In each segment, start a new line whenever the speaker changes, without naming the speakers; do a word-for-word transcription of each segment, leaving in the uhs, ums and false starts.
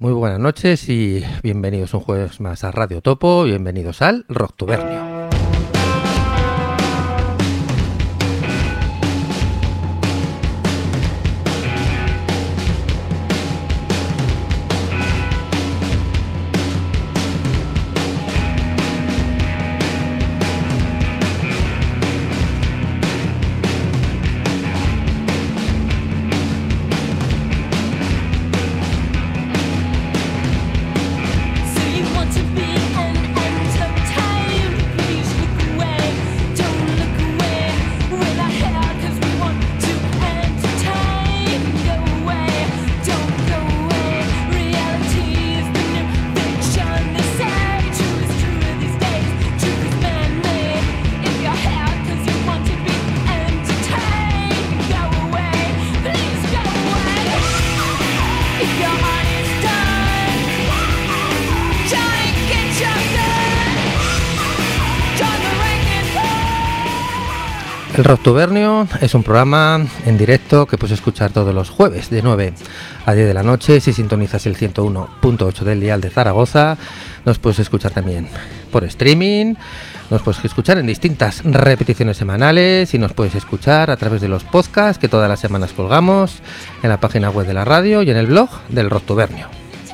Muy buenas noches y bienvenidos un jueves más a Radio Topo, bienvenidos al Rocktubernio. El Rocktubernio es un programa en directo que puedes escuchar todos los jueves de nueve a diez de la noche. Si sintonizas el ciento uno punto ocho del dial de Zaragoza, nos puedes escuchar también por streaming, nos puedes escuchar en distintas repeticiones semanales y nos puedes escuchar a través de los podcasts que todas las semanas colgamos en la página web de la radio y en el blog del Rocktubernio.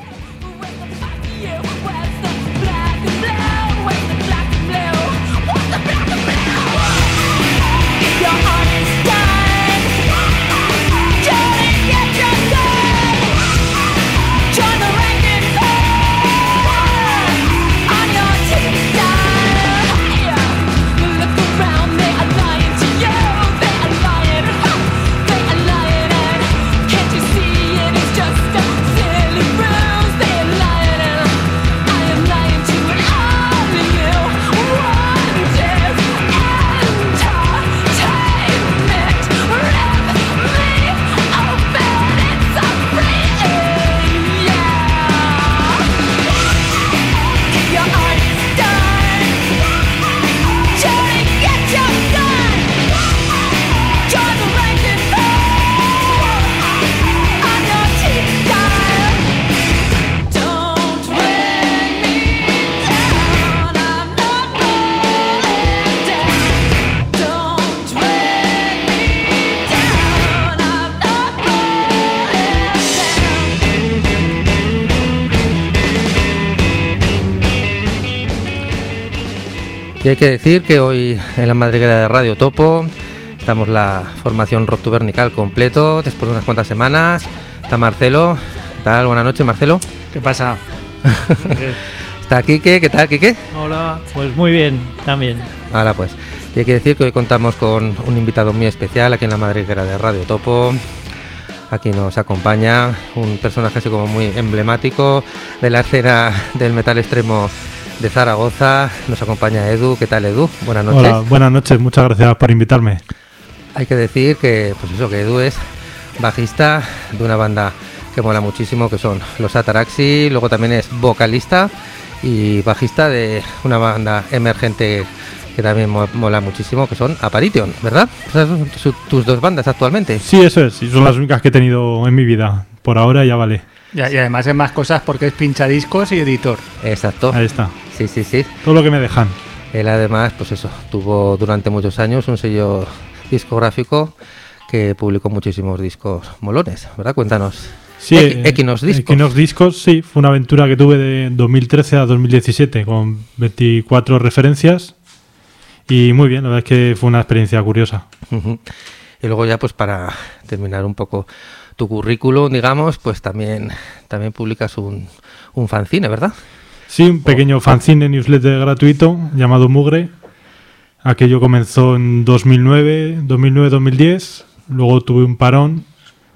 Y hay que decir que hoy en la madriguera de Radio Topo estamos la formación Rocktubernical completo, después de unas cuantas semanas. Está Marcelo. ¿Qué tal? Buenas noches, Marcelo.
¿Qué pasa?
Está Quique. ¿Qué tal, Quique?
Hola, pues muy bien, también.
Ahora pues, y hay que decir que hoy contamos con un invitado muy especial aquí en la madriguera de Radio Topo. Aquí nos acompaña un personaje así como muy emblemático de la escena del metal extremo de Zaragoza. Nos acompaña Edu. ¿Qué tal, Edu? Buenas noches.
Hola, buenas noches, muchas gracias por invitarme.
Hay que decir que, pues eso, que Edu es bajista de una banda que mola muchísimo, que son los Ataraxi. Luego también es vocalista y bajista de una banda emergente que también mola muchísimo, que son Apparition, ¿verdad? Esas son tus dos bandas actualmente.
Sí, eso es, y son las únicas que he tenido en mi vida. Por ahora ya vale.
Y, y además es más cosas porque es pinchadiscos y editor.
Exacto.
Ahí está.
Sí, sí, sí.
Todo lo que me dejan.
Él además, pues eso, tuvo durante muchos años un sello discográfico que publicó muchísimos discos molones, ¿verdad? Cuéntanos.
Sí,
Equi- Equinox Discos.
Equinox Discos, sí, fue una aventura que tuve de dos mil trece a dos mil diecisiete con veinticuatro referencias y muy bien, la verdad es que fue una experiencia curiosa.
Uh-huh. Y luego ya pues para terminar un poco tu currículum, digamos, pues también, también publicas un, un fanzine, ¿verdad?
Sí, un pequeño fanzine newsletter gratuito llamado Mugre. Aquello comenzó en dos mil nueve, dos mil nueve, dos mil diez. Luego tuve un parón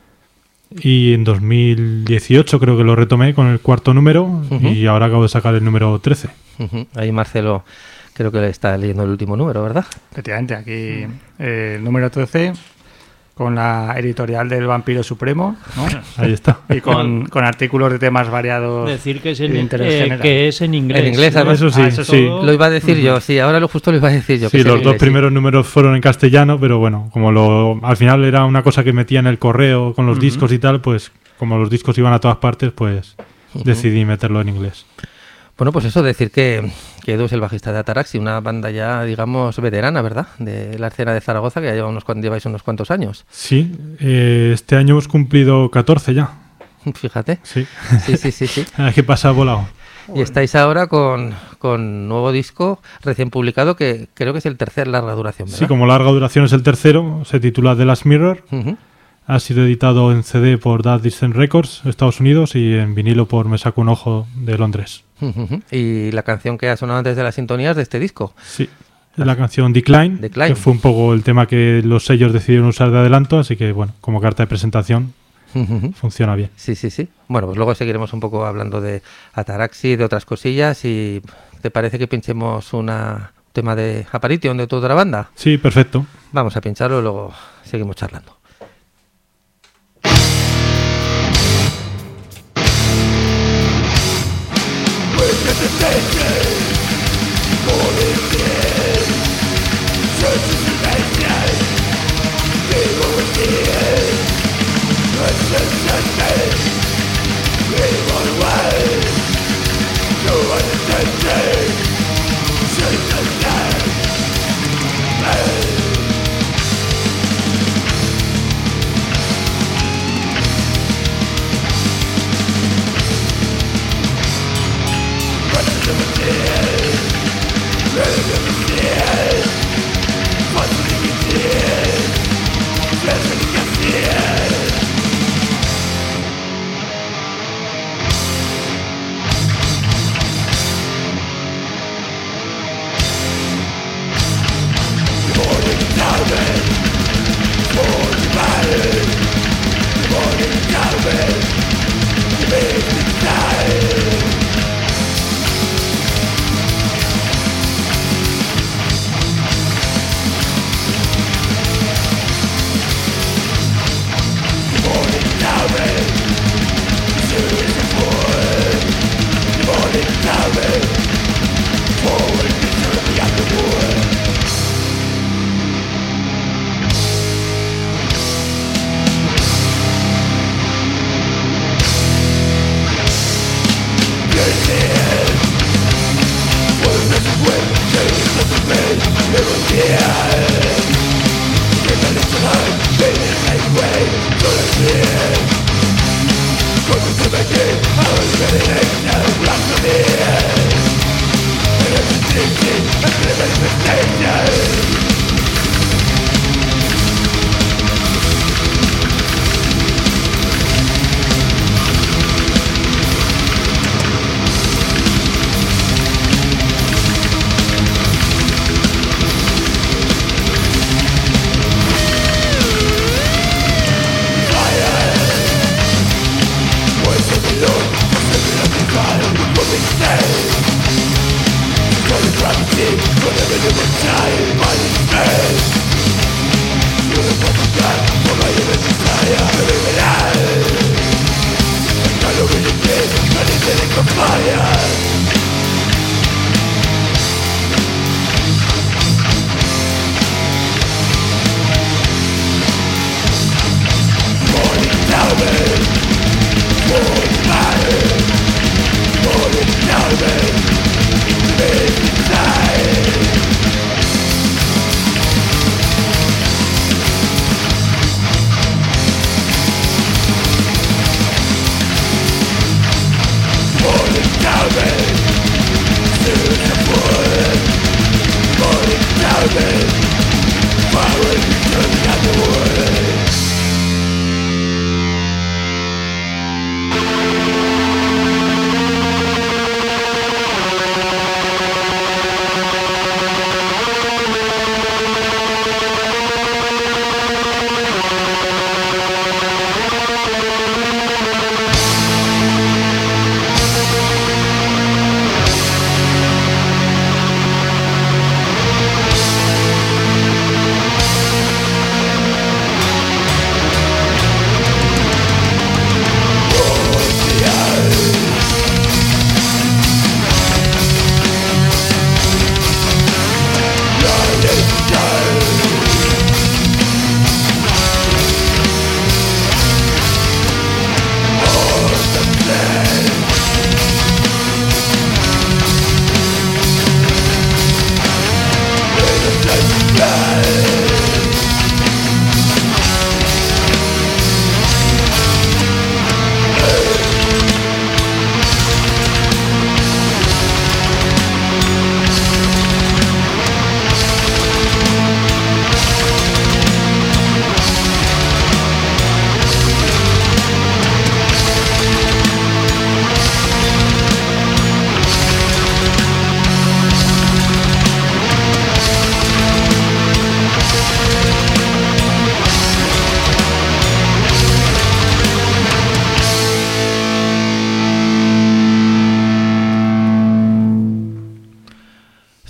y en dos mil dieciocho creo que lo retomé con el cuarto número. Uh-huh. Y ahora acabo de sacar el número trece.
Uh-huh. Ahí Marcelo creo que le está leyendo el último número, ¿verdad?
Efectivamente, aquí eh, el número trece con la editorial del Vampiro Supremo, ¿no?
Ahí está.
Y con, con artículos de temas variados.
Decir que es en,
de interés
eh,
general.
que es en inglés.
En inglés, además.
Eso sí,
Ah, eso
sí.
todo.
Lo iba a decir
Uh-huh.
yo, sí, ahora lo justo lo iba a decir yo.
Sí,
que
los
en
dos
inglés,
primeros números fueron en castellano, pero bueno, como lo al final era una cosa que metía en el correo con los
Uh-huh.
discos y tal, pues como los discos iban a todas partes, pues uh-huh. decidí meterlo en inglés.
Bueno, pues eso, decir que, que Edu es el bajista de Ataraxi, una banda ya, digamos, veterana, ¿verdad? De la escena de Zaragoza, que ya lleva unos, lleváis unos cuantos años.
Sí, eh, este año hemos cumplido catorce ya.
Fíjate.
Sí,
sí, sí, sí. sí.
¿Qué pasa volado?
Y estáis ahora con, con nuevo disco recién publicado, que creo que es el tercer larga duración, ¿verdad?
Sí, como larga duración es el tercero, se titula The Last Mirror.
Uh-huh.
Ha sido editado en C D por That Distant Records, Estados Unidos, y en vinilo por Me Saco un Ojo, de Londres.
Uh-huh. Y la canción que ha sonado antes de las sintonías de este disco.
Sí, es la canción Decline,
Decline,
que fue un poco el tema que los sellos decidieron usar de adelanto, así que, bueno, como carta de presentación, uh-huh. funciona bien.
Sí, sí, sí. Bueno, pues luego seguiremos un poco hablando de Ataraxi, de otras cosillas, y ¿te parece que pinchemos una un tema de Apparition de tu otra banda?
Sí, perfecto.
Vamos a pincharlo y luego seguimos charlando.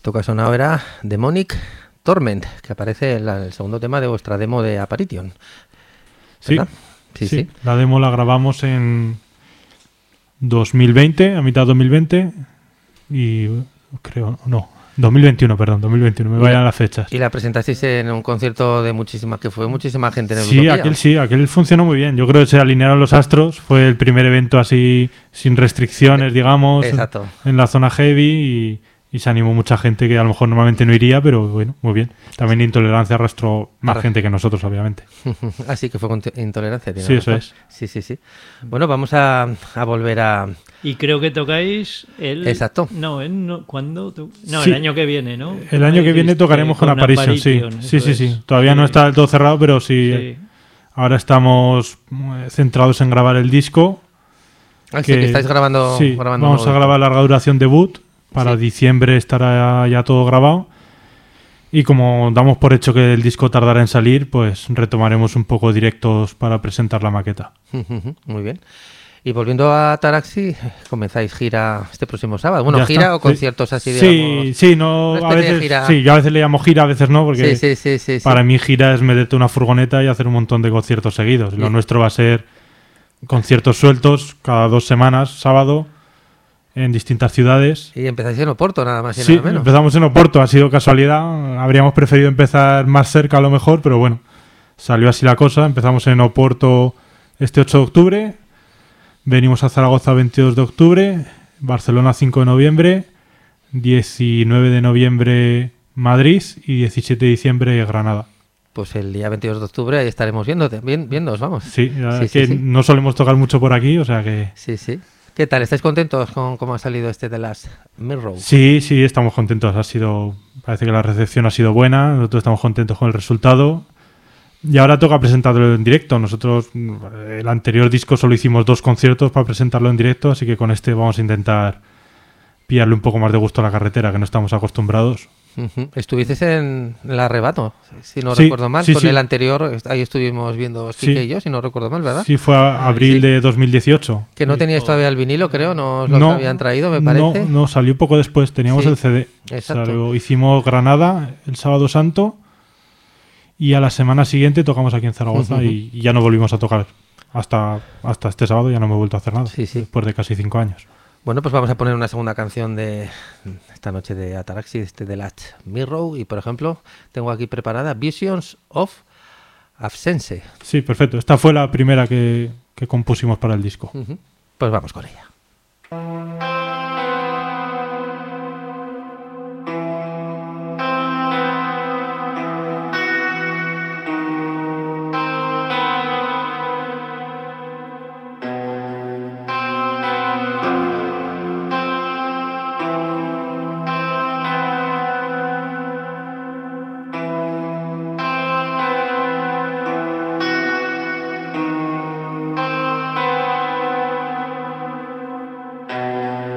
Esto que ha sonado era Demonic Torment, que aparece en la- el segundo tema de vuestra demo de Apparition.
Sí,
¿Verdad? Sí, sí.
La demo la grabamos en dos mil veinte, a mitad de dos mil veinte, y creo, no, dos mil veintiuno, perdón, dos mil veintiuno, me
Y
vayan
la-
las fechas.
Y la presentasteis en un concierto de muchísima, que fue muchísima gente en el
Sí, aquel sí, aquel funcionó muy bien. Yo creo que se alinearon los astros. Fue el primer evento así sin restricciones, digamos,
Exacto.
en la zona heavy y, y se animó mucha gente que a lo mejor normalmente no iría, pero bueno, muy bien. También Intolerancia arrastró más
Arra-
gente que nosotros, obviamente.
Así que fue con t- intolerancia. tiene
Sí, eso
razón.
es.
Sí, sí, sí. Bueno, vamos a, a volver a...
Y creo que tocáis el...
Exacto.
No, el no ¿cuándo? to- No,
Sí.
el año que viene, ¿no?
El año que viene
Dijiste
tocaremos con Apparition, sí.
Apparition,
Sí,
eso
sí,
es.
sí. Todavía no
Sí.
está del todo cerrado, pero sí.
Sí.
Ahora estamos eh, centrados en grabar el disco.
Ah, sí, que estáis grabando...
Sí,
grabando
vamos a
nuevo
grabar larga duración debut. Para
Sí.
diciembre estará ya todo grabado. Y como damos por hecho que el disco tardará en salir, pues retomaremos un poco directos para presentar la maqueta.
disco. Muy bien. Y volviendo a Taraxi, comenzáis gira este próximo sábado. Bueno,
Ya
gira
está.
o conciertos así,
Sí,
digamos.
sí, no,
una
a
especie de
veces,
gira.
sí, yo a veces le llamo gira, a veces no, porque
Sí, sí, sí, sí, sí.
para mí gira es meterte una furgoneta y hacer un montón de conciertos seguidos. Lo
Sí.
nuestro va a ser conciertos sueltos cada dos semanas, sábado, en distintas ciudades.
Y empezáis en Oporto, nada más y
Sí,
nada menos.
empezamos en Oporto, ha sido casualidad. Habríamos preferido empezar más cerca a lo mejor, pero bueno, salió así la cosa. Empezamos en Oporto este ocho de octubre, venimos a Zaragoza veintidós de octubre, Barcelona cinco de noviembre, diecinueve de noviembre Madrid y diecisiete de diciembre Granada.
Pues el día veintidós de octubre ahí estaremos viéndote, bien, viéndoos, vamos.
Sí, la
Sí,
es
sí,
que
sí.
no solemos tocar mucho por aquí, o sea que...
Sí, sí. ¿Qué tal? ¿Estáis contentos con cómo ha salido este de las Mirror?
Sí, sí, estamos contentos. Ha sido, parece que la recepción ha sido buena. Nosotros estamos contentos con el resultado. Y ahora toca presentarlo en directo. Nosotros, el anterior disco solo hicimos dos conciertos para presentarlo en directo, así que con este vamos a intentar pillarle un poco más de gusto a la carretera, que no estamos acostumbrados.
Ujú. Estuvisteis en el Arrebato, si no
Sí,
recuerdo mal.
sí,
Con
sí.
el anterior, ahí estuvimos viendo Kike
Sí.
y yo, si no recuerdo mal, ¿verdad?
Sí, fue a abril
Sí.
de dos mil dieciocho.
Que no
Sí.
teníais todavía el vinilo, creo, no os lo
No,
habían traído, me
no,
parece.
no, salió poco después. Teníamos
Sí,
el C D.
exacto.
Salió- hicimos Granada el sábado santo y a la semana siguiente tocamos aquí en Zaragoza
Ujú.
y, y ya no volvimos a tocar. Hasta, hasta este sábado ya no me he vuelto a hacer nada.
Sí, sí.
Después de casi cinco años.
Bueno, pues vamos a poner una segunda canción de esta noche de Ataraxi, este de Latch Mirror. Y por ejemplo, tengo aquí preparada Visions of Absence.
Sí, perfecto. Esta fue la primera que, que compusimos para el disco.
Ujú. Pues vamos con ella.
Thank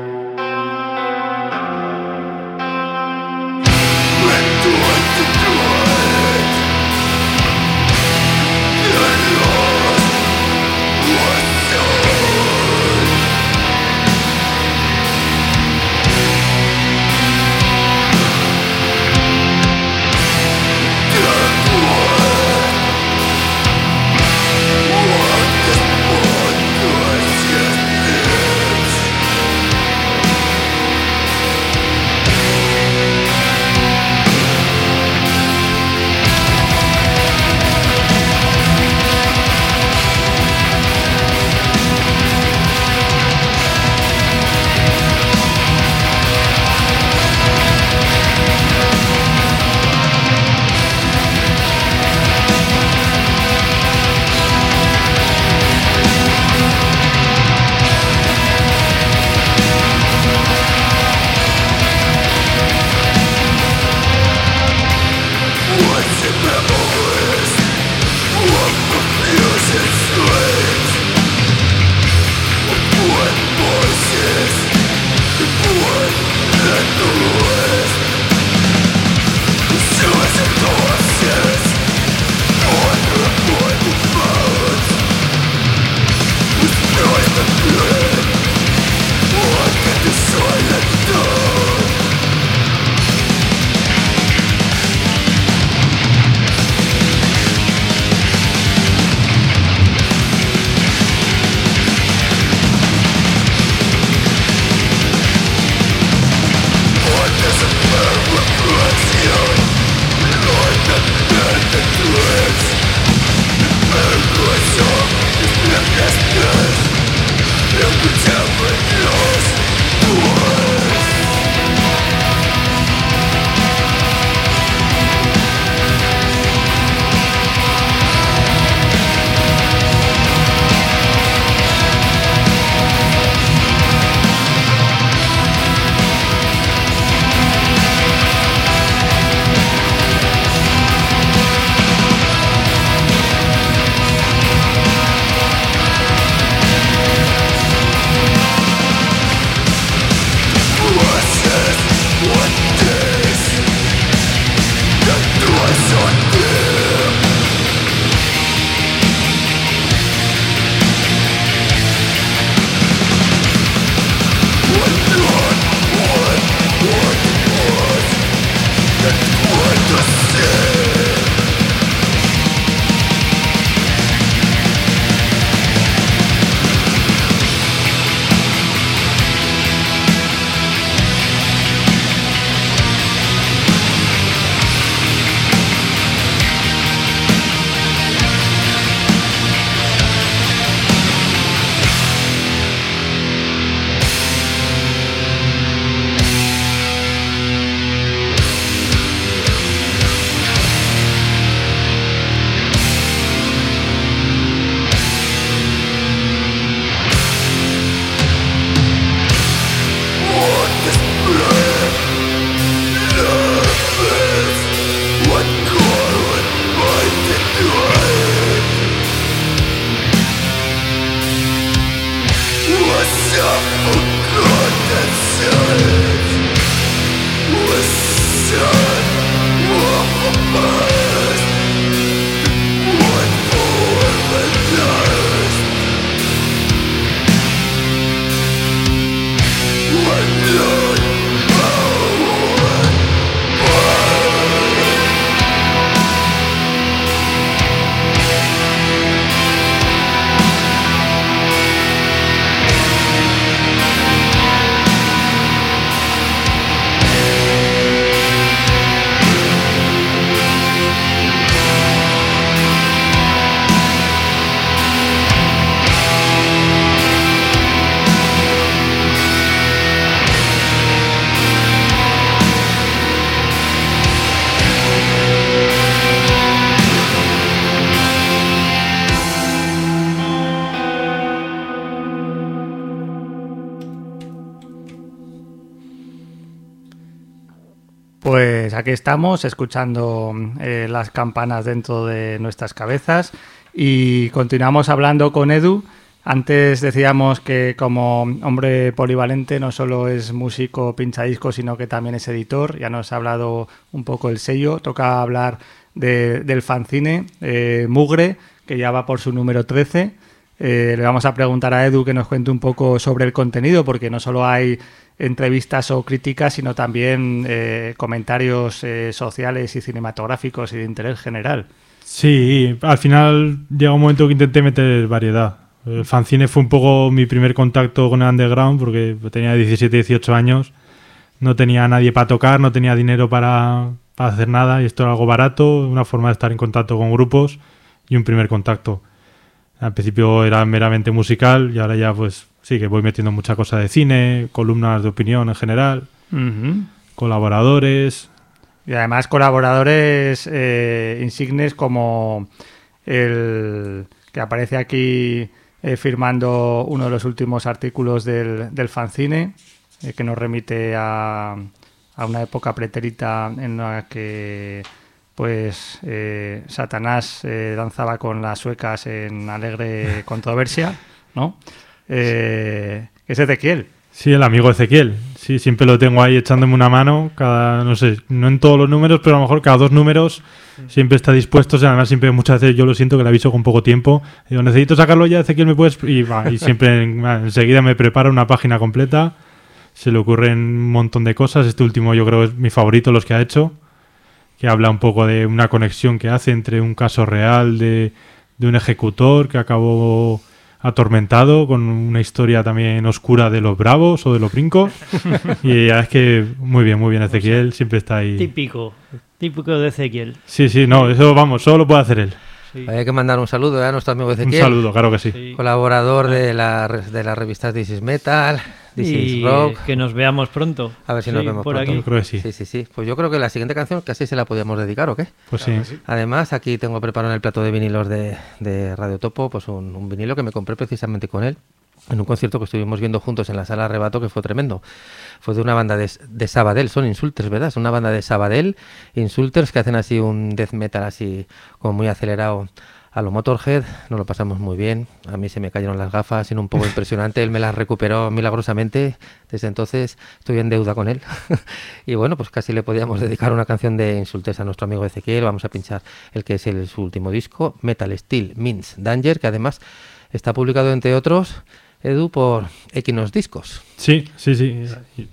Pues aquí estamos escuchando eh, las campanas dentro de nuestras cabezas y continuamos hablando con Edu. Antes decíamos que como hombre polivalente no solo es músico pinchadiscos, sino que también es editor. Ya nos ha hablado un poco el sello. Toca hablar de, del fanzine eh, Mugre, que ya va por su número trece. Eh, le vamos a preguntar a Edu que nos cuente un poco sobre el contenido, porque no solo hay entrevistas o críticas, sino también eh, comentarios eh, sociales y cinematográficos y de interés general.
Sí, al final llega un momento que intenté meter variedad. El fanzine fue un poco mi primer contacto con el underground, porque tenía diecisiete, dieciocho años, no tenía nadie para tocar, no tenía dinero para, para hacer nada, y esto era algo barato, una forma de estar en contacto con grupos y un primer contacto. Al principio era meramente musical y ahora ya pues sí que voy metiendo mucha cosa de cine, columnas de opinión en general,
Uh-huh.
colaboradores.
Y además colaboradores eh, insignes como el que aparece aquí eh, firmando uno de los últimos artículos del, del fanzine, eh, que nos remite a, a una época pretérita en la que pues eh, Satanás eh, danzaba con las suecas en alegre controversia, ¿no? Eh, es Ezequiel.
Sí, el amigo Ezequiel. Sí, siempre lo tengo ahí echándome una mano, cada, no sé, no en todos los números, pero a lo mejor cada dos números siempre está dispuesto. O sea, además siempre muchas veces yo lo siento que le aviso con poco tiempo. Digo, necesito sacarlo ya, Ezequiel, ¿me puedes? Y, va, y siempre en, enseguida me prepara una página completa. Se le ocurren un montón de cosas. Este último yo creo es mi favorito, los que ha hecho, que habla un poco de una conexión que hace entre un caso real de, de un ejecutor que acabó atormentado con una historia también oscura de los bravos o de los brincos. Y ya es que muy bien, muy bien Ezequiel, o sea, siempre está ahí.
Típico, típico de Ezequiel.
Sí, sí, no, eso vamos, solo lo puede hacer él.
Sí.
Hay que mandar un saludo ¿eh? a nuestro amigo Ezequiel.
Un saludo, claro que sí.
Sí.
Colaborador de la, de las revistas This is Metal, This is
Y
Rock.
que nos veamos pronto.
A ver si nos
Sí,
vemos
por
pronto.
aquí.
Yo creo que sí.
Sí, sí, sí. Pues yo creo que la siguiente canción casi se la podíamos dedicar, ¿o qué?
Pues sí.
Además, aquí tengo preparado en el plato de vinilos de, de Radio Topo, pues un, un vinilo que me compré precisamente con él en un concierto que estuvimos viendo juntos en la sala Arrebato, que fue tremendo. Fue de una banda de, de Sabadell, son Insulters, ¿verdad? Es una banda de Sabadell, Insulters, que hacen así un death metal así como muy acelerado a lo Motorhead. Nos lo pasamos muy bien. A mí se me cayeron las gafas, sino un poco impresionante. Él me las recuperó milagrosamente. Desde entonces estoy en deuda con él. Y bueno, pues casi le podíamos dedicar una canción de Insulters a nuestro amigo Ezequiel. Vamos a pinchar el que es el, su último disco, Metal Steel Means Danger, que además está publicado, entre otros, Edu, por Equinox Discos.
Sí, sí, sí.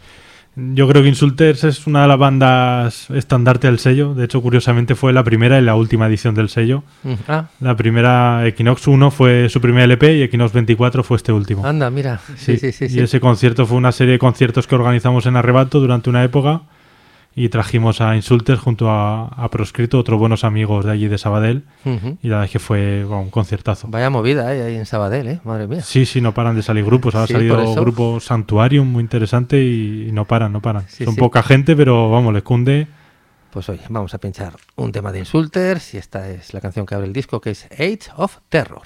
Yo creo que Insulters es una de las bandas estandarte del sello. De hecho, curiosamente fue la primera y la última edición del sello.
Mm, Ah,
La primera, Equinox uno, fue su primer L P y Equinox veinticuatro fue este último.
anda, mira. Sí, sí, sí.
Y
sí.
ese concierto fue una serie de conciertos que organizamos en Arrebato durante una época y trajimos a Insulters junto a, a Proscrito, otros buenos amigos de allí de Sabadell,
Ujú.
y la verdad es que fue bueno, un conciertazo.
Vaya movida ¿eh? ahí en Sabadell, ¿eh? Madre mía.
Sí, sí, no paran de salir grupos. Ahora
Sí,
ha salido
por eso.
grupo Santuarium, muy interesante, y, y no paran, no paran.
Sí,
Son
sí.
poca gente, pero vamos, les cunde.
Pues oye, vamos a pinchar un tema de Insulters y esta es la canción que abre el disco, que es Age of Terror.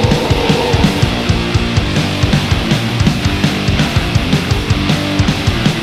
Age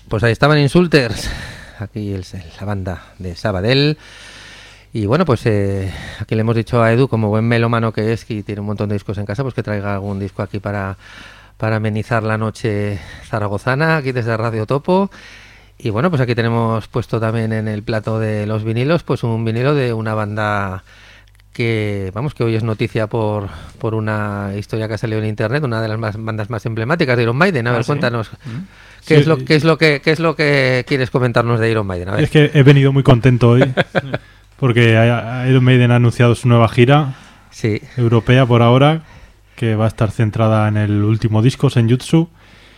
Pues ahí estaban Insulters, aquí el, la banda de Sabadell. Y bueno, pues eh, aquí le hemos dicho a Edu, como buen melómano que es, que tiene un montón de discos en casa, pues que traiga algún disco aquí para, para amenizar la noche zaragozana, aquí desde Radio Topo. Y bueno, pues aquí tenemos puesto también en el plato de los vinilos, pues un vinilo de una banda que, vamos, que hoy es noticia por, por una historia que ha salido en internet, una de las más, bandas más emblemáticas de Iron Maiden. A ver, ah, ¿sí? Cuéntanos. ¿Qué, sí, es lo, qué, es lo que, ¿Qué es lo que quieres comentarnos de Iron Maiden? A ver.
Es que he venido muy contento hoy. Porque Iron Maiden ha anunciado su nueva gira
sí.
europea por ahora, que va a estar centrada en el último disco, Senjutsu,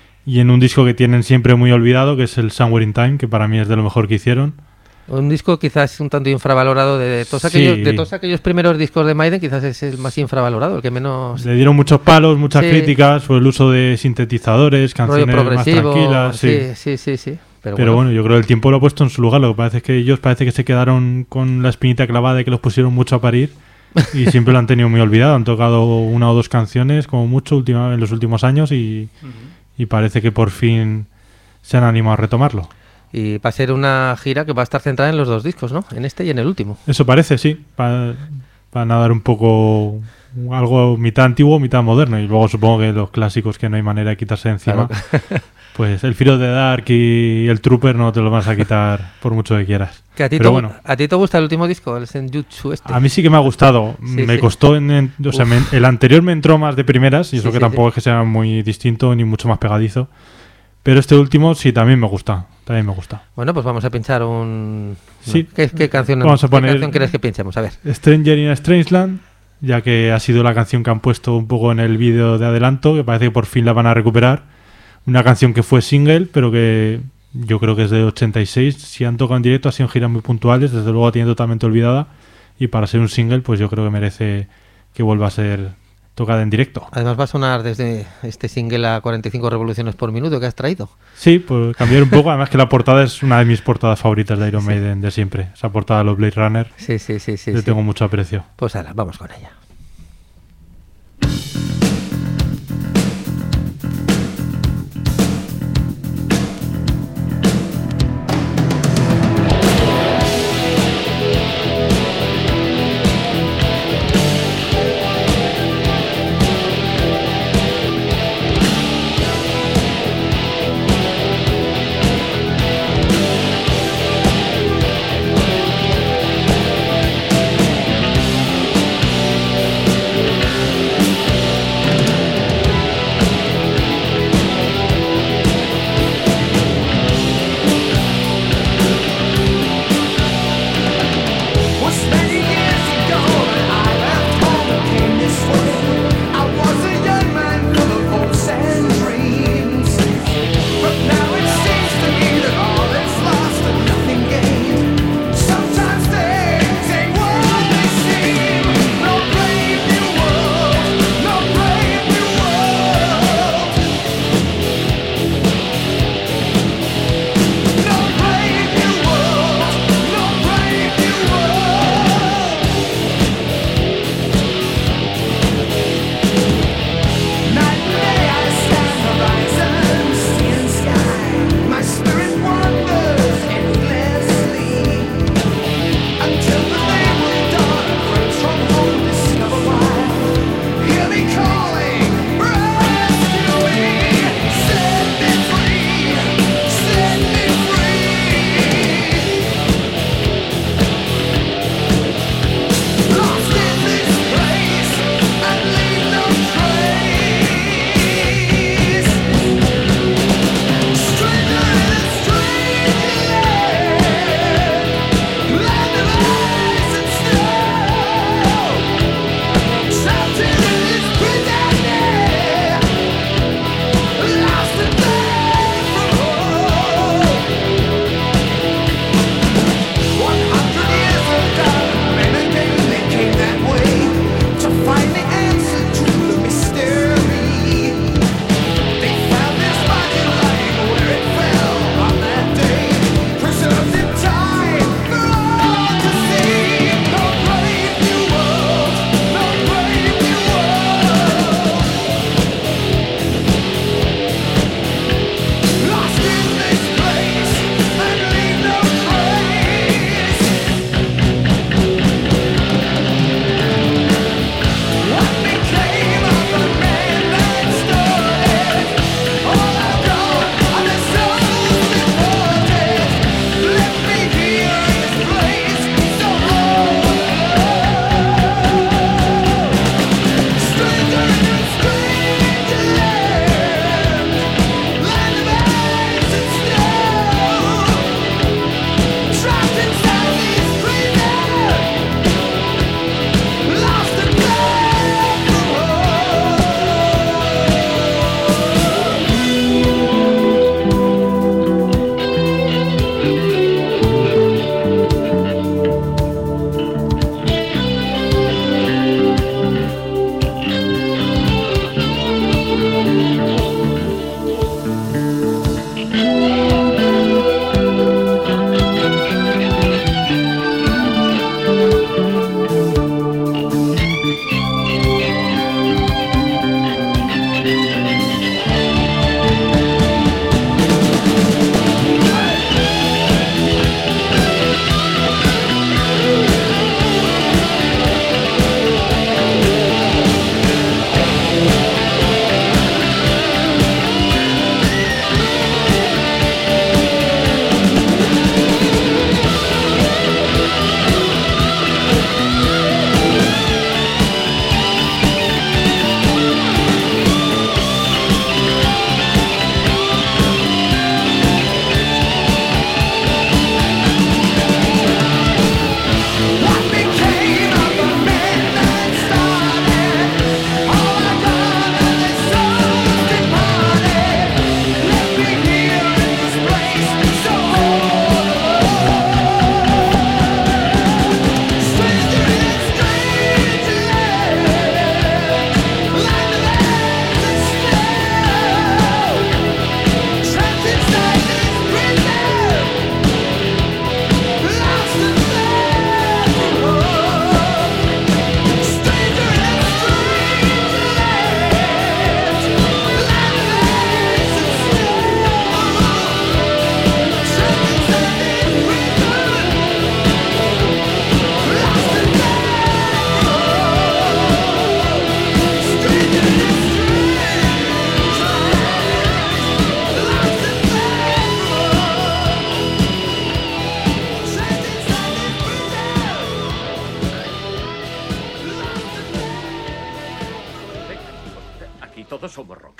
y en un disco que tienen siempre muy olvidado, que es el Somewhere in Time, que para mí es de lo mejor que hicieron.
Un disco quizás un tanto infravalorado de, de, todos, sí. aquellos, de todos aquellos primeros discos de Maiden, quizás es el más infravalorado, el que menos...
Le dieron muchos palos, muchas sí. críticas por el uso de sintetizadores, canciones más tranquilas.
Sí, sí, sí, sí. sí.
Pero, Pero bueno. bueno, yo creo que el tiempo lo ha puesto en su lugar. Lo que parece es que ellos parece que se quedaron con la espinita clavada de que los pusieron mucho a parir y siempre lo han tenido muy olvidado. Han tocado una o dos canciones como mucho última, en los últimos años y, uh-huh. y parece que por fin se han animado a retomarlo.
Y va a ser una gira que va a estar centrada en los dos discos, ¿no? En este y en el último.
Eso parece, sí. Va, van a dar un poco algo mitad antiguo, mitad moderno. Y luego supongo que los clásicos que no hay manera de quitarse de encima... Claro. Pues el Fear of the Dark y el Trooper no te lo vas a quitar por mucho que quieras.
Que a ti,
Pero
te,
bueno,
¿A ti te gusta el último disco, el Senjutsu este?
A mí sí que me ha gustado. Sí, me sí. costó... En, en, o sea, me, el anterior me entró más de primeras, y eso sí, que sí, tampoco sí. es que sea muy distinto ni mucho más pegadizo. Pero este último sí también me gusta. También me gusta.
Bueno, pues vamos a pinchar un...
Sí.
¿Qué, qué canción,
vamos a poner
¿qué canción quieres que pinchemos? A ver.
Stranger in a Strangeland, ya que ha sido la canción que han puesto un poco en el vídeo de adelanto, que parece que por fin la van a recuperar. Una canción que fue single, pero que yo creo que es de ochenta y seis. Si han tocado en directo, ha sido giras muy puntuales. Desde luego tiene totalmente olvidada. Y para ser un single, pues yo creo que merece que vuelva a ser tocada en directo.
Además va a sonar desde este single a cuarenta y cinco revoluciones por minuto que has traído.
Sí, pues cambiar un poco. Además que la portada es una de mis portadas favoritas de Iron sí. Maiden de siempre. Esa portada de los Blade Runner.
Sí, sí, sí. sí
Le
sí.
tengo mucho aprecio.
Pues ahora, vamos con ella.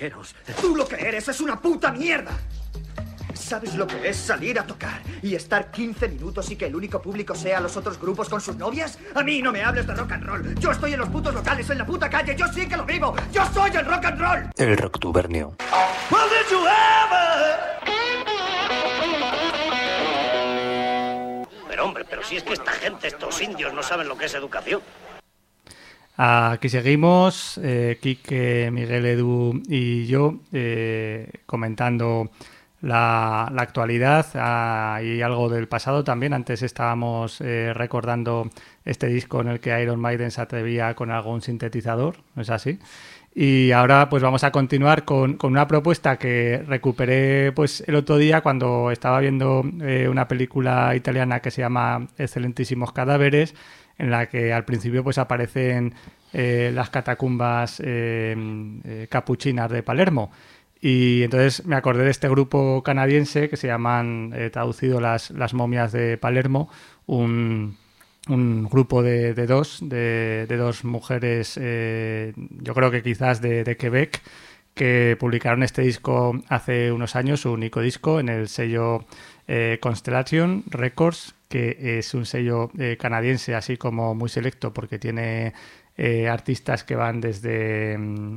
rockeros. Tú lo que eres es una puta mierda. ¿Sabes lo que es salir a tocar y estar quince minutos y que el único público sea los otros grupos con sus novias? A mí no me hables de rock and roll. Yo estoy en los putos locales, en la puta calle. Yo sí que lo vivo. Yo soy el rock and roll.
El Rocktubernio.
Well, did you ever?
Pero hombre, pero si es que esta gente, estos indios, no saben lo que es educación.
Aquí seguimos, eh, Quique, Miguel, Edu y yo eh, comentando la, la actualidad ah, y algo del pasado también. Antes estábamos eh, recordando este disco en el que Iron Maiden se atrevía con algún sintetizador, ¿no es así? Y ahora pues vamos a continuar con, con una propuesta que recuperé pues el otro día cuando estaba viendo eh, una película italiana que se llama Excelentísimos Cadáveres, en la que al principio pues aparecen eh, las catacumbas eh, eh, capuchinas de Palermo. Y entonces me acordé de este grupo canadiense que se llaman, eh, traducido, las, las momias de Palermo, un, un grupo de, de dos, de, de dos mujeres, eh, yo creo que quizás de, de Quebec, que publicaron este disco hace unos años, su único disco, en el sello eh, Constellation Records, que es un sello eh, canadiense, así como muy selecto, porque tiene eh, artistas que van desde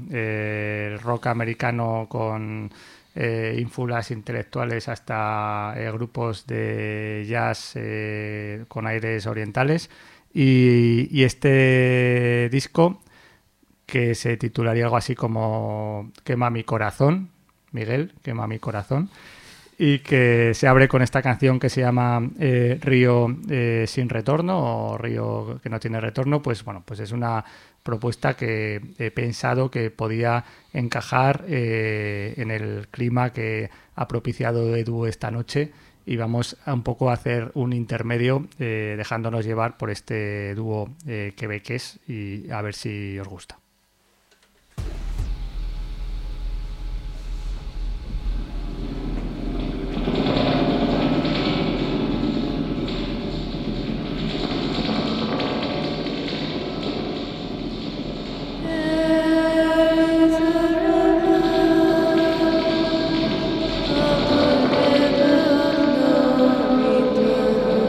eh, el rock americano con eh, ínfulas intelectuales hasta eh, grupos de jazz eh, con aires orientales. Y, y este disco, que se titularía algo así como Quema mi corazón, Miguel, Quema mi corazón, y que se abre con esta canción que se llama eh, Río eh, sin retorno, o Río que no tiene retorno. Pues bueno, pues es una propuesta que he pensado que podía encajar eh, en el clima que ha propiciado Edu esta noche, y vamos a un poco a hacer un intermedio eh, dejándonos llevar por este dúo eh, quebequés, y a ver si os gusta.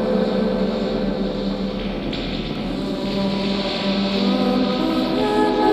Oh,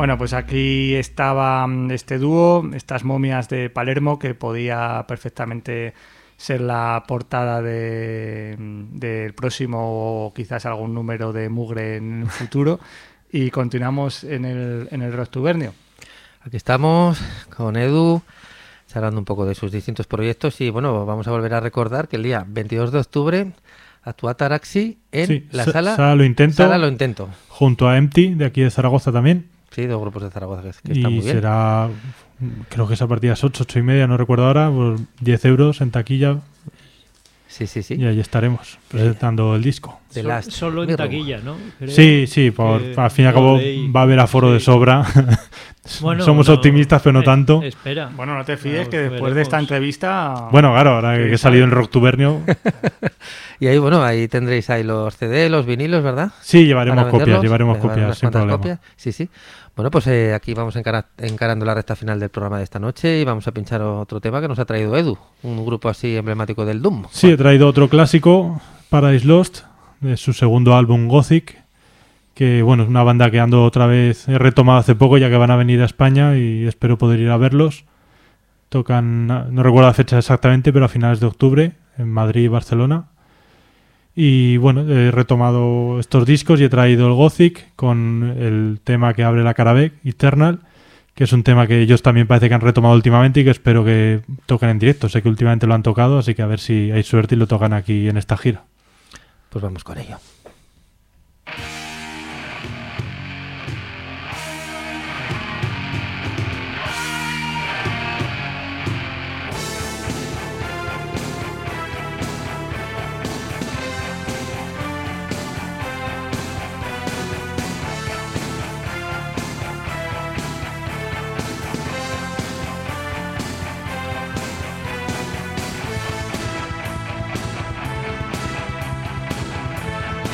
Bueno, pues aquí estaba este dúo, estas momias de Palermo, que podía perfectamente ser la portada de, del próximo o quizás algún número de Mugre en el futuro. Y continuamos en el, en el Rocktubernio.
Aquí estamos con Edu, charlando un poco de sus distintos proyectos y bueno, vamos a volver a recordar que el día veintidós de octubre actúa Taraxi en
Sí,
la
sa-
sala,
sala Lo Intento.
Sala Lo Intento.
Junto a Empty, de aquí de Zaragoza también.
Sí, dos grupos de Zaragoza que, que están
Y
muy bien.
será, creo que es a partir de las ocho, ocho y media, no recuerdo ahora, por diez euros en taquilla.
Sí, sí, sí.
Y ahí estaremos presentando el disco.
The
Sol-
Last
solo en
Mirror.
taquilla, ¿no? Creo
Sí, sí, por,
que
al fin y al cabo
lo leí.
va a haber aforo de
Sí.
sobra.
Bueno,
Somos
no,
optimistas, pero no
eh,
tanto.
Espera.
Bueno, no te fíes
Claro,
que después
veremos.
de esta entrevista...
Bueno, claro, ahora que
Sí,
he salido en
sabe.
Rocktubernio,
Y ahí, bueno, ahí tendréis ahí los C D, los vinilos, ¿verdad?
sí, llevaremos
Para
copias,
venderlos,
llevaremos
llevar
copias,
unas
sin
cuantas
problema.
copias. Sí, sí. Bueno, pues eh, aquí vamos encara- encarando la recta final del programa de esta noche y vamos a pinchar otro tema que nos ha traído Edu, un grupo así emblemático del Doom.
Sí, he traído otro clásico, Paradise Lost, de su segundo álbum Gothic, que bueno, es una banda que ando otra vez, he retomado hace poco ya que van a venir a España y espero poder ir a verlos. Tocan, no recuerdo la fecha exactamente, pero a finales de octubre en Madrid y Barcelona. Y bueno, he retomado estos discos y he traído el Gothic con el tema que abre la cara B, Eternal, que es un tema que ellos también parece que han retomado últimamente y que espero que toquen en directo. Sé que últimamente lo han tocado, así que a ver si hay suerte y lo tocan aquí en esta gira.
Pues vamos con ello.
Thank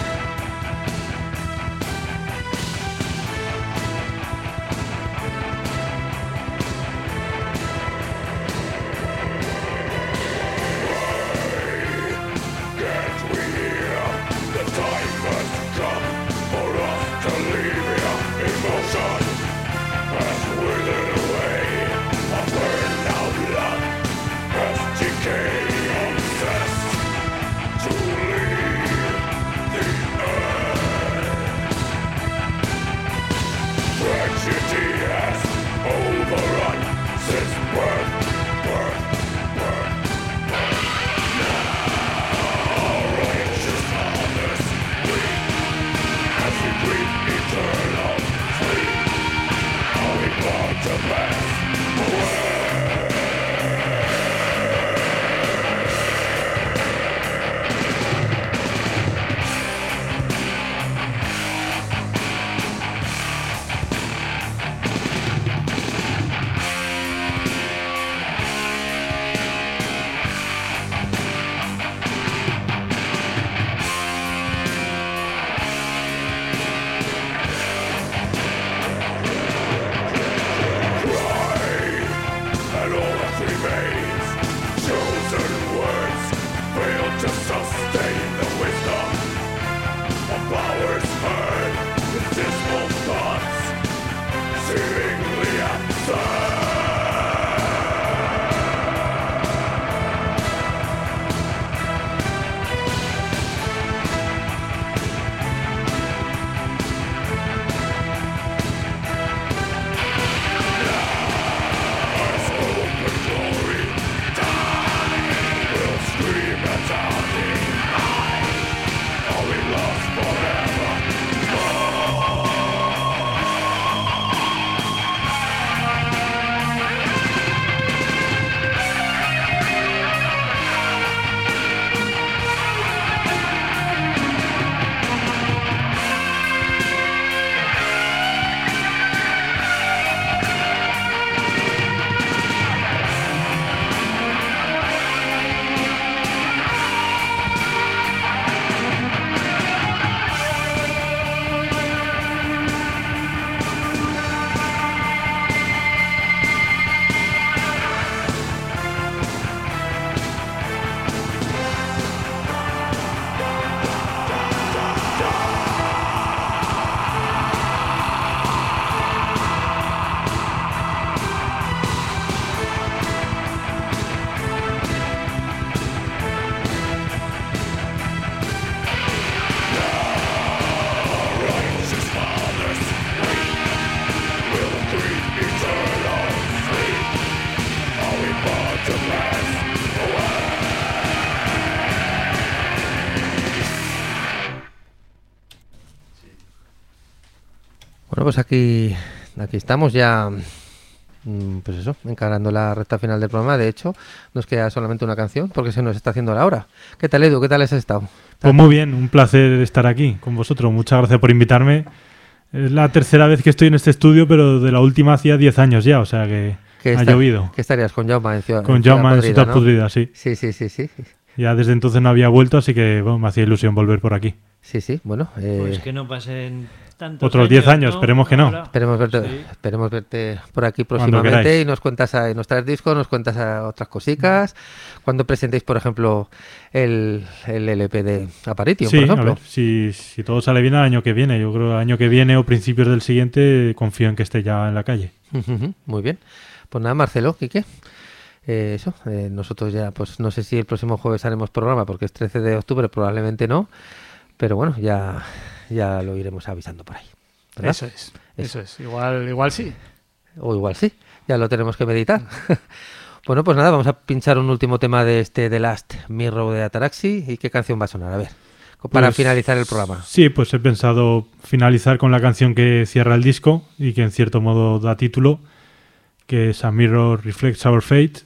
Bueno, pues aquí, aquí estamos ya, pues eso, encarando la recta final del programa. De hecho, nos queda solamente una canción porque se nos está haciendo la hora. ¿Qué tal, Edu? ¿Qué tal has estado?
Pues muy bien, un placer estar aquí con vosotros. Muchas gracias por invitarme. Es la tercera vez que estoy en este estudio, pero de la última hacía diez años ya, o sea que ha
está,
llovido.
¿Qué estarías con Jaume en Ciudad
Con Jaume en Ciudad Podrida, sí.
Sí, sí, sí, sí.
Ya desde entonces no había vuelto, así que bueno, me hacía ilusión volver por aquí.
Sí, sí, bueno. Eh,
Pues que no pasen tantos
otros
años,
diez años,
¿no?
esperemos que no.
Ahora.
Esperemos verte,
Sí.
esperemos verte por aquí
Cuando
próximamente
queráis.
y nos cuentas, a, nos traes discos, nos cuentas a otras cositas. Cuando presentéis, por ejemplo, el, el L P de Aparition,
Sí,
por
a
ejemplo.
ver, si, si todo sale bien el año que viene. Yo creo que el año que viene o principios del siguiente confío en que esté ya en la calle.
Muy bien. Pues nada, Marcelo, Quique. Eh, eso, eh, nosotros ya, pues no sé si el próximo jueves haremos programa porque es trece de octubre, probablemente no. Pero bueno, ya, ya lo iremos avisando por ahí. ¿Verdad?
Eso es, eso es. Igual, igual sí.
O igual sí, ya lo tenemos que meditar. Bueno, pues nada, vamos a pinchar un último tema de este The Last Mirror de Ataraxy. ¿Y qué canción va a sonar? A ver, para
Pues,
finalizar el programa.
Sí, pues he pensado finalizar con la canción que cierra el disco y que en cierto modo da título, que es A Mirror Reflects Our Fate.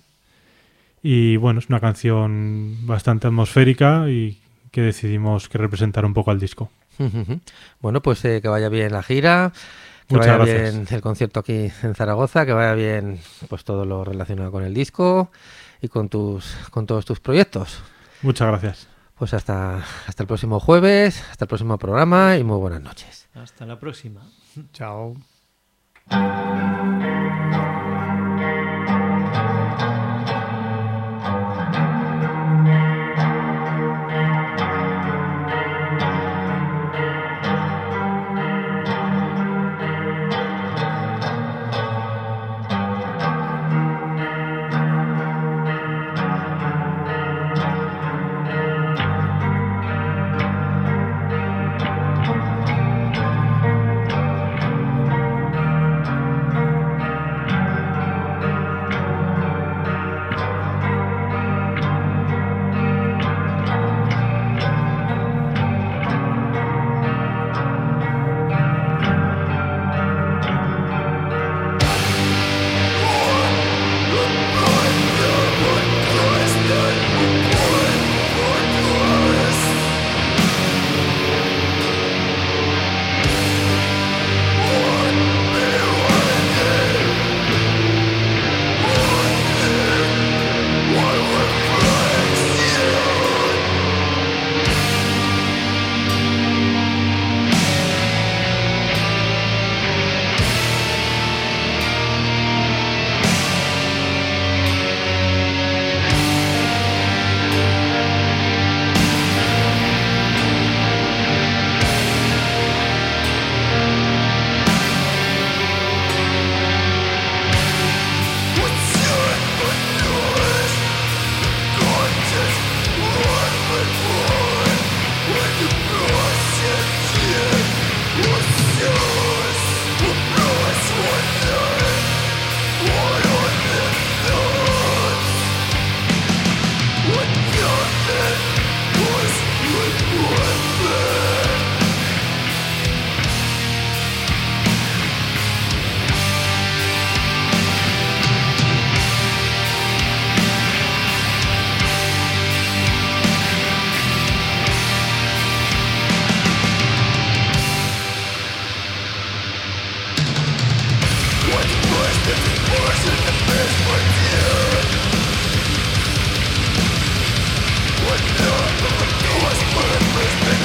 Y bueno, es una canción bastante atmosférica y que decidimos que representar un poco al disco.
Bueno, pues eh, que vaya bien la gira, que
Muchas
vaya
gracias.
bien el concierto aquí en Zaragoza, que vaya bien pues todo lo relacionado con el disco y con tus con todos tus proyectos.
Muchas gracias.
Pues hasta, hasta el próximo jueves, hasta el próximo programa y muy buenas noches.
Hasta la próxima.
Chao.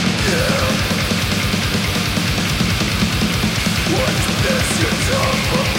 What's this you talk about?